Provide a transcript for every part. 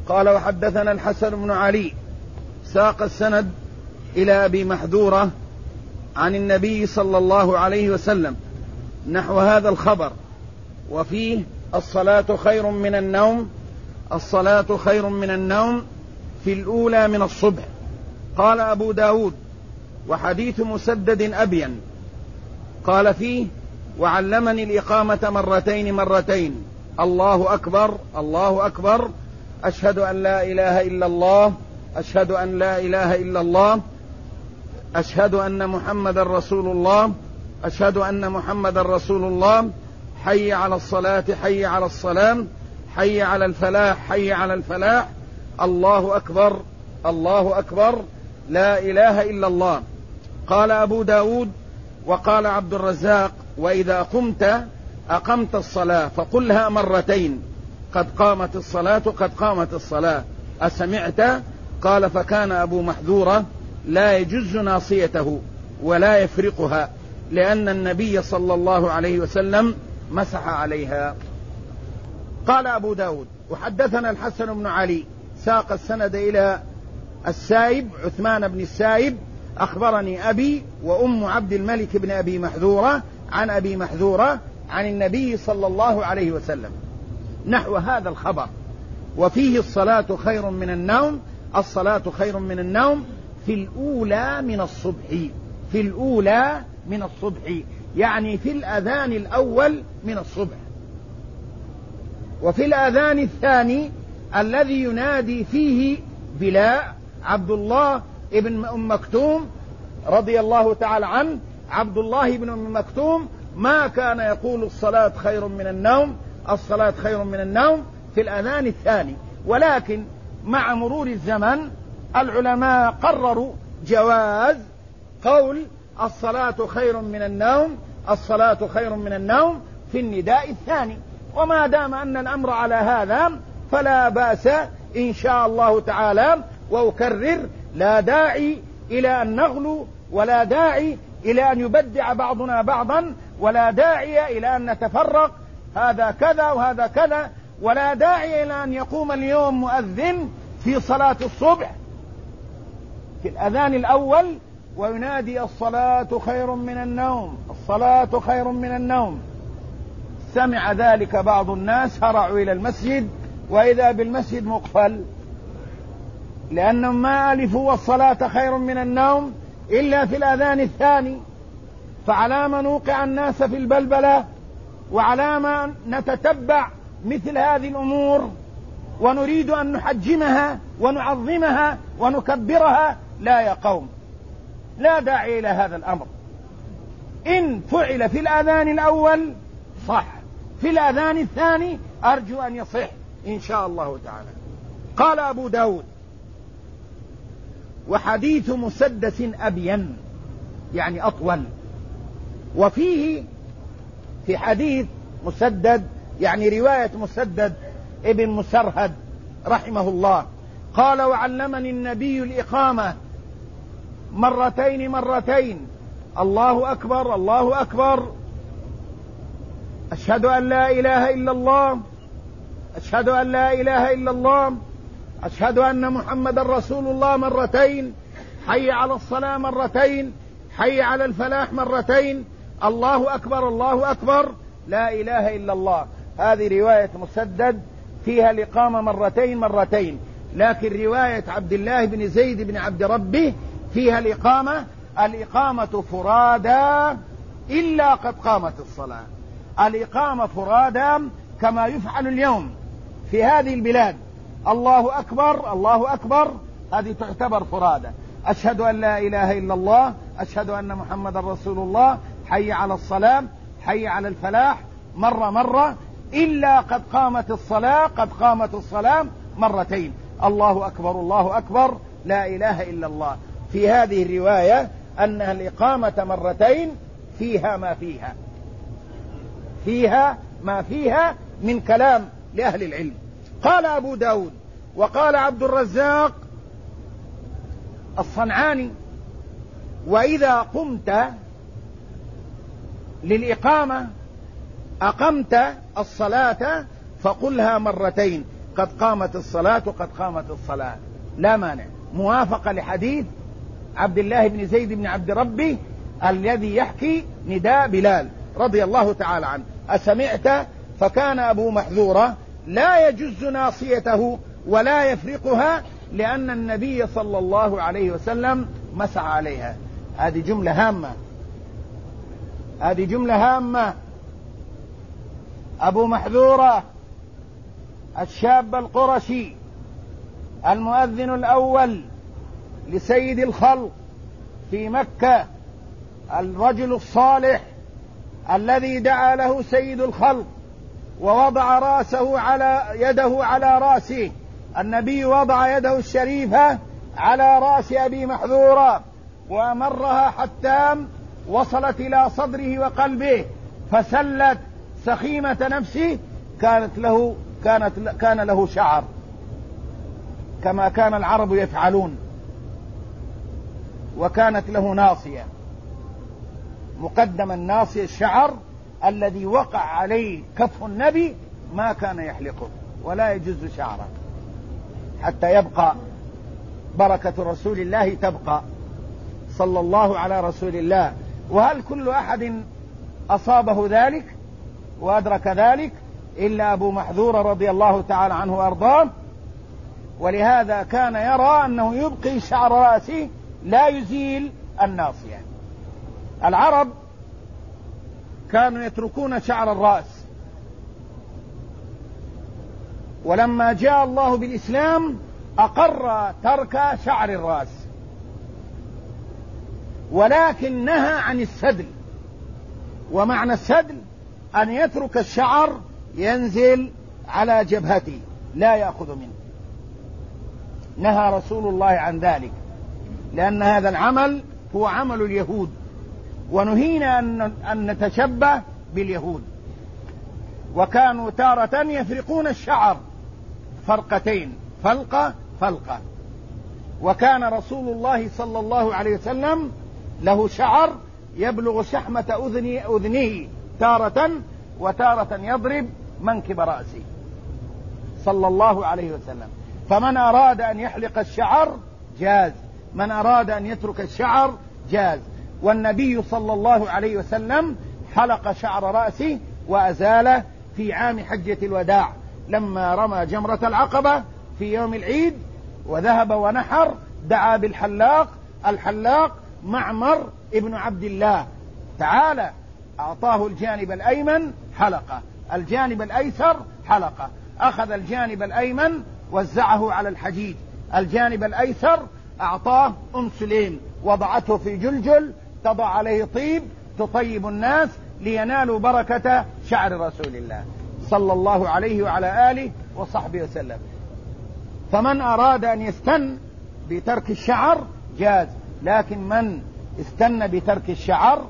قال وحدثنا الحسن بن علي ساق السند إلى أبي محذورة عن النبي صلى الله عليه وسلم نحو هذا الخبر، وفيه الصلاة خير من النوم، الصلاة خير من النوم في الأولى من الصبح. قال أبو داود وحديث مسدد أبين، قال فيه وعلمني الإقامة مرتين مرتين، الله أكبر الله أكبر، أشهد أن لا إله إلا الله، أشهد أن لا إله إلا الله، أشهد أن محمد رسول الله، أشهد أن محمد رسول الله، حي على الصلاة حي على الصلاة، حي على الفلاح حي على الفلاح، الله أكبر الله أكبر، لا إله إلا الله. قال أبو داود وقال عبد الرزاق وإذا قمت أقمت الصلاة فقلها مرتين، قد قامت الصلاة قد قامت الصلاة، أسمعت؟ قال فكان أبو محذورة لا يجز ناصيته ولا يفرقها، لأن النبي صلى الله عليه وسلم مسح عليها. قال أبو داود وحدثنا الحسن بن علي ساق السند إلى السائب عثمان بن السائب أخبرني أبي وأم عبد الملك بن أبي محذورة عن أبي محذورة عن النبي صلى الله عليه وسلم نحو هذا الخبر، وفيه الصلاة خير من النوم، الصلاة خير من النوم في الأولى من الصبح، في الأولى من الصبح يعني في الأذان الأول من الصبح، وفي الأذان الثاني الذي ينادي فيه بلال عبد الله ابن أم مكتوم رضي الله تعالى عنه، عبد الله بن أم مكتوم ما كان يقول الصلاة خير من النوم، الصلاة خير من النوم في الأذان الثاني، ولكن مع مرور الزمن العلماء قرروا جواز قول الصلاة خير من النوم، الصلاة خير من النوم في النداء الثاني، وما دام أن الأمر على هذا فلا بأس إن شاء الله تعالى. وأكرر لا داعي إلى أن نغلو، ولا داعي إلى أن يبدع بعضنا بعضا، ولا داعي إلى أن نتفرق هذا كذا وهذا كذا، ولا داعي إلى أن يقوم اليوم مؤذن في صلاة الصبح في الأذان الأول وينادي الصلاة خير من النوم، الصلاة خير من النوم. سمع ذلك بعض الناس هرعوا إلى المسجد وإذا بالمسجد مقفل، لأنهم ما ألفوا والصلاة خير من النوم إلا في الأذان الثاني، فعلى ما نوقع الناس في البلبلة، وعلى ما نتتبع مثل هذه الأمور ونريد أن نحجمها ونعظمها ونكبرها. لا يا قوم، لا داعي إلى هذا الأمر. إن فعل في الأذان الأول صح، في الأذان الثاني أرجو أن يصح إن شاء الله تعالى. قال أبو داود وحديث مسدس أبين يعني أطول، وفيه في حديث مسدد يعني رواية مسدد ابن مسرهد رحمه الله قال وعلمني النبي الإقامة مرتين مرتين، الله أكبر الله أكبر، أشهد أن لا إله إلا الله، أشهد أن لا إله إلا الله، أشهد أن محمد رسول الله مرتين، حي على الصلاة مرتين، حي على الفلاح مرتين، الله أكبر الله أكبر، لا إله إلا الله. هذه رواية مسدد فيها الإقامة مرتين مرتين، لكن رواية عبد الله بن زيد بن عبد ربه فيها الإقامة فرادا إلا قد قامت الصلاة، الإقامة فرادا كما يفعل اليوم في هذه البلاد، الله أكبر الله أكبر هذه تعتبر فرادا، أشهد أن لا إله إلا الله، أشهد أن محمد رسول الله، حي على الصلاة حي على الفلاح مرة مرة، إلا قد قامت الصلاة قد قامت الصلاة مرتين، الله أكبر الله أكبر، لا إله إلا الله. في هذه الرواية أنها الإقامة مرتين فيها ما فيها، فيها ما فيها من كلام لأهل العلم. قال أبو داود وقال عبد الرزاق الصنعاني وإذا قمت للإقامة أقمت الصلاة فقلها مرتين، قد قامت الصلاة وقد قامت الصلاة، لا مانع، موافقة لحديث عبد الله بن زيد بن عبد ربي الذي يحكي نداء بلال رضي الله تعالى عنه: أسمعت؟ فكان أبو محذورة لا يجز ناصيته ولا يفرقها لأن النبي صلى الله عليه وسلم مسح عليها. هذه جملة هامة، هذه جملة هامة. أبو محذورة الشاب القرشي المؤذن الأول لسيد الخلق في مكة، الرجل الصالح الذي دعا له سيد الخلق ووضع يده على رأسه، النبي وضع يده الشريفة على رأس أبي محذورة وأمرها حتى وصلت إلى صدره وقلبه فسلت سخيمة نفسه. كان له شعر كما كان العرب يفعلون، وكانت له ناصية، مقدم الناصية الشعر الذي وقع عليه كف النبي ما كان يحلقه ولا يجز شعره حتى يبقى بركة رسول الله تبقى صلى الله على رسول الله. وهل كل أحد أصابه ذلك وأدرك ذلك إلا أبو محذور رضي الله تعالى عنه وأرضاه؟ ولهذا كان يرى أنه يبقي شعر رأسه لا يزيل الناصية. العرب كانوا يتركون شعر الرأس، ولما جاء الله بالإسلام أقر ترك شعر الرأس، ولكن نهى عن السدل. ومعنى السدل أن يترك الشعر ينزل على جبهته لا يأخذ منه، نهى رسول الله عن ذلك، لأن هذا العمل هو عمل اليهود، ونهينا أن نتشبه باليهود. وكانوا تارة يفرقون الشعر فرقتين، فلقة. وكان رسول الله صلى الله عليه وسلم له شعر يبلغ شحمة أذنه تارة، وتارة يضرب منكب رأسه صلى الله عليه وسلم. فمن أراد أن يحلق الشعر جاز، من أراد أن يترك الشعر جاز. والنبي صلى الله عليه وسلم حلق شعر رأسه وأزاله في عام حجة الوداع لما رمى جمرة العقبة في يوم العيد وذهب ونحر، دعا بالحلاق، الحلاق معمر ابن عبد الله، تعالى أعطاه الجانب الأيمن حلقة، الجانب الأيسر حلقة، أخذ الجانب الأيمن وزعه على الحجيج، الجانب الأيسر أعطاه سليم وضعته في جلجل تضع عليه طيب تطيب الناس لينالوا بركة شعر رسول الله صلى الله عليه وعلى آله وصحبه وسلم. فمن أراد أن يستن بترك الشعر جاز، لكن من استن بترك الشعر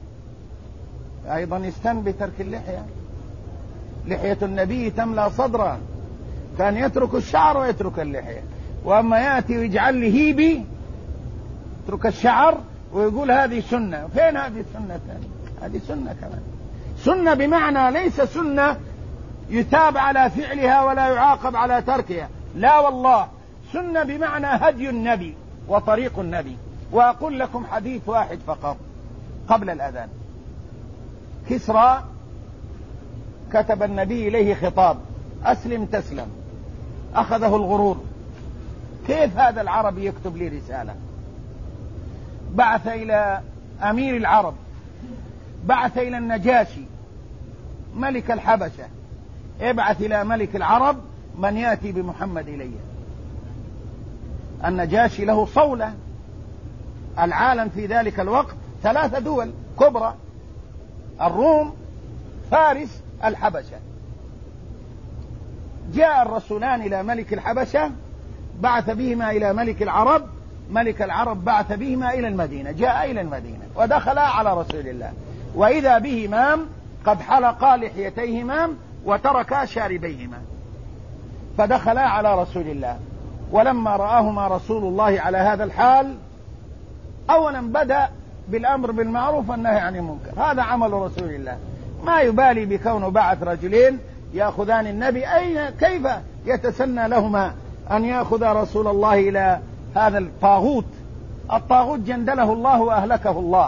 أيضا يستن بترك اللحية. لحية النبي تملأ صدره، كان يترك الشعر ويترك اللحية. وأما يأتي ويجعل لي هيبي يترك الشعر ويقول هذه سنة، فين هذه السنة؟ هذه سنة كمان، سنة بمعنى ليس سنة يتاب على فعلها ولا يعاقب على تركها، لا والله، سنة بمعنى هدي النبي وطريق النبي. وأقول لكم حديث واحد فقط قبل الأذان. كسرى كتب النبي إليه خطاب: أسلم تسلم. أخذه الغرور، كيف هذا العربي يكتب لي رسالة؟ بعث إلى أمير العرب، بعث إلى النجاشي ملك الحبشة: ابعث إلى ملك العرب من يأتي بمحمد إليه. النجاشي له صولة، العالم في ذلك الوقت 3 دول كبرى: الروم، فارس، الحبشة. جاء الرسولان إلى ملك الحبشة، بعث بهما إلى ملك العرب، ملك العرب بعث بهما إلى المدينة، جاء إلى المدينة ودخلا على رسول الله، وإذا بهما قد حلقا لحيتيهما وتركا شاربيهما، فدخلا على رسول الله. ولما رآهما رسول الله على هذا الحال أولا بدأ بالأمر بالمعروف والنهي عن المنكر، هذا عمل رسول الله، ما يبالي بكونه بعث رجلين يأخذان النبي، كيف يتسنى لهما أن يأخذ رسول الله إلى هذا الطاغوت؟ الطاغوت جندله الله وأهلكه الله.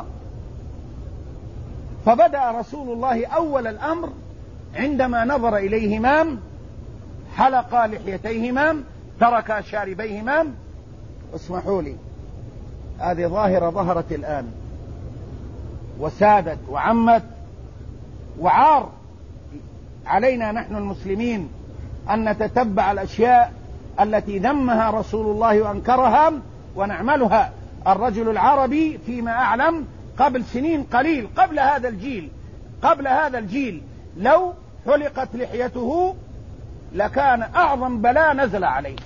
فبدأ رسول الله أول الأمر عندما نظر إليهما حلق لحيتيهما، ترك شاربيهما. اسمحوا لي، هذه ظاهرة ظهرت الآن وسادت وعمت، وعار علينا نحن المسلمين أن نتتبع الأشياء التي ذمها رسول الله وأنكرها ونعملها. الرجل العربي فيما أعلم قبل سنين قليل، قبل هذا الجيل لو حلقت لحيته لكان أعظم بلاء نزل عليه.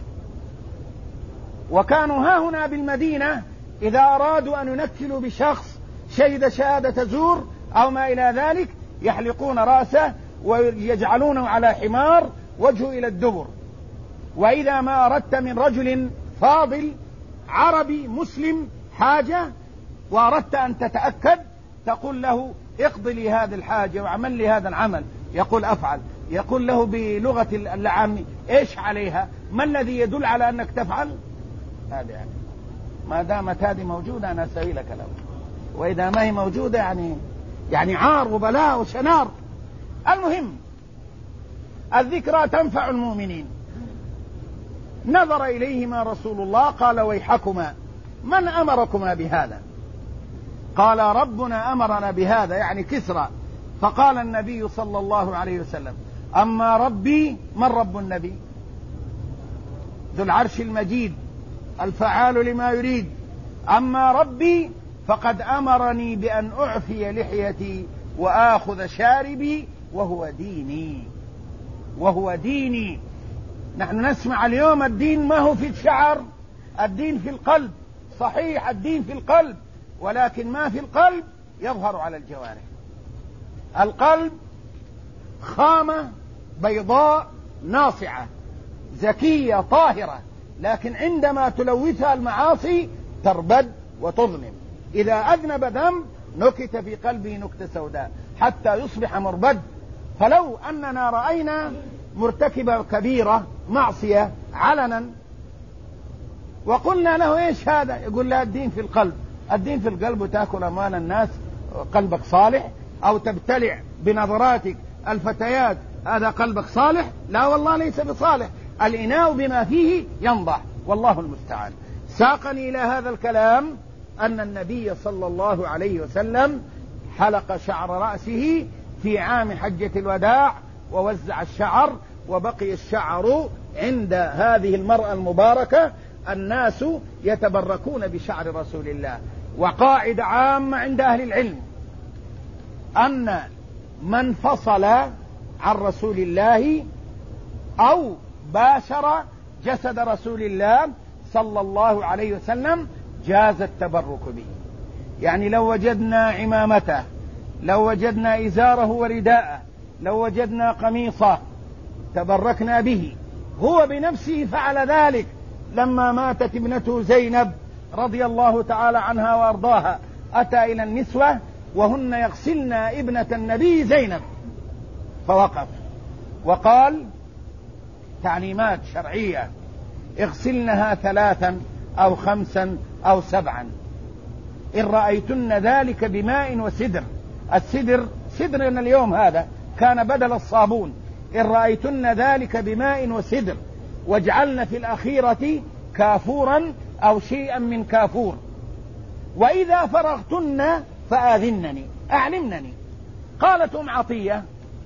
وكانوا ها هنا بالمدينة إذا أرادوا أن ينكلوا بشخص شهد شهادة زور أو ما إلى ذلك يحلقون رأسه ويجعلونه على حمار وجهه إلى الدبر. وإذا ما أردت من رجل فاضل عربي مسلم حاجة وأردت أن تتأكد تقول له اقضي لي هذه الحاجة وعمل لي هذا العمل، يقول أفعل. يقول له بلغة العامي ايش عليها؟ ما الذي يدل على أنك تفعل؟ هذا يعني ما دامت هذه موجودة أنا أسوي لك الأمر، وإذا ما هي موجودة يعني عار وبلاء وشنار. المهم الذكرى تنفع المؤمنين. نظر إليهما رسول الله قال ويحكما من أمركما بهذا؟ قال ربنا أمرنا بهذا، يعني كسرى. فقال النبي صلى الله عليه وسلم أما ربي، من رب النبي؟ ذو العرش المجيد الفعال لما يريد. أما ربي فقد أمرني بأن أعفي لحيتي وآخذ شاربي وهو ديني. نحن نسمع اليوم الدين ما هو في الشعر، الدين في القلب. صحيح الدين في القلب، ولكن ما في القلب يظهر على الجوارح. القلب خامة بيضاء ناصعة زكية طاهرة، لكن عندما تلوثها المعاصي تربد وتظلم. إذا أذنب ذنب نكت في قلبه نكتة سوداء حتى يصبح مربد. فلو أننا رأينا مرتكب كبيرة معصية علنا وقلنا له ايش هذا؟ يقول لا الدين في القلب. الدين في القلب وتأكل أموال الناس، قلبك صالح؟ أو تبتلع بنظراتك الفتيات، هذا قلبك صالح؟ لا والله ليس بصالح. الإناء بما فيه ينضح، والله المستعان. ساقني إلى هذا الكلام أن النبي صلى الله عليه وسلم حلق شعر رأسه في عام حجة الوداع ووزع الشعر، وبقي الشعر عند هذه المرأة المباركة. الناس يتبركون بشعر رسول الله. وقاعدة عامة عند أهل العلم أن من فصل عن رسول الله أو باشر جسد رسول الله صلى الله عليه وسلم جاز التبرك به. يعني لو وجدنا عمامته، لو وجدنا إزاره ورداءه، لو وجدنا قميصه تبركنا به. هو بنفسه فعل ذلك لما ماتت ابنته زينب رضي الله تعالى عنها وأرضاها. أتى إلى النسوة وهن يغسلن ابنة النبي زينب، فوقف وقال تعليمات شرعية: اغسلنها 3 أو 5 أو 7 إن رأيتن ذلك بماء وسدر. السدر سدرنا اليوم هذا كان بدل الصابون. إن رأيتن ذلك بماء وسدر، واجعلن في الأخيرة كافورا أو شيئا من كافور، وإذا فرغتن فآذنني، أعلمنني. قالت عطية: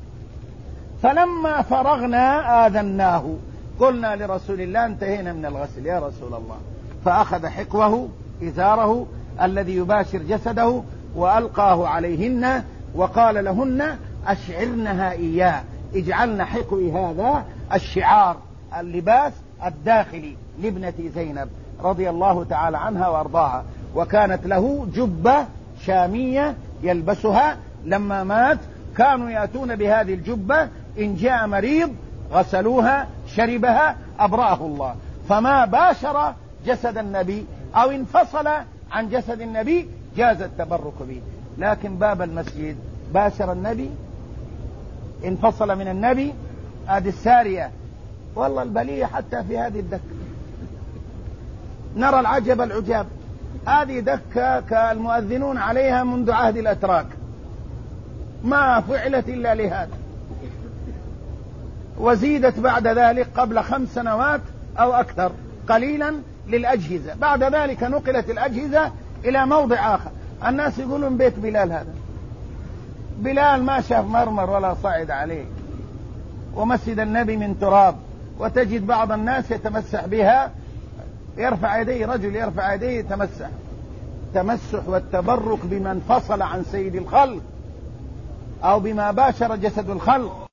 فلما فرغنا آذناه، قلنا لرسول الله انتهينا من الغسل يا رسول الله. فأخذ حقوه إزاره الذي يباشر جسده وألقاه عليهن وقال لهن: أشعرنها إياه، اجعلن حقوي هذا الشعار، اللباس الداخلي لابنة زينب رضي الله تعالى عنها وأرضاها. وكانت له جبة شامية يلبسها. لما مات كانوا يأتون بهذه الجبة، إن جاء مريض غسلوها شربها أبرأه الله. فما باشر جسد النبي أو انفصل عن جسد النبي جاز التبرك به. لكن باب المسجد باشر النبي، انفصل من النبي. هذه السارية. والله البلية حتى في هذه الدكة نرى العجب العجاب. هذه دكة كالمؤذنون عليها منذ عهد الأتراك، ما فعلت إلا لهذا، وزيدت بعد ذلك قبل 5 سنوات أو أكثر قليلا للأجهزة. بعد ذلك نقلت الأجهزة إلى موضع آخر. الناس يقولون بيت بلال هذا، بلال ما شاف مرمر ولا صعد عليه، ومسجد النبي من تراب، وتجد بعض الناس يتمسح بها، يرفع يديه، رجل يرفع يديه يتمسح. تمسح والتبرك بما انفصل عن سيد الخلق أو بما باشر جسد الخلق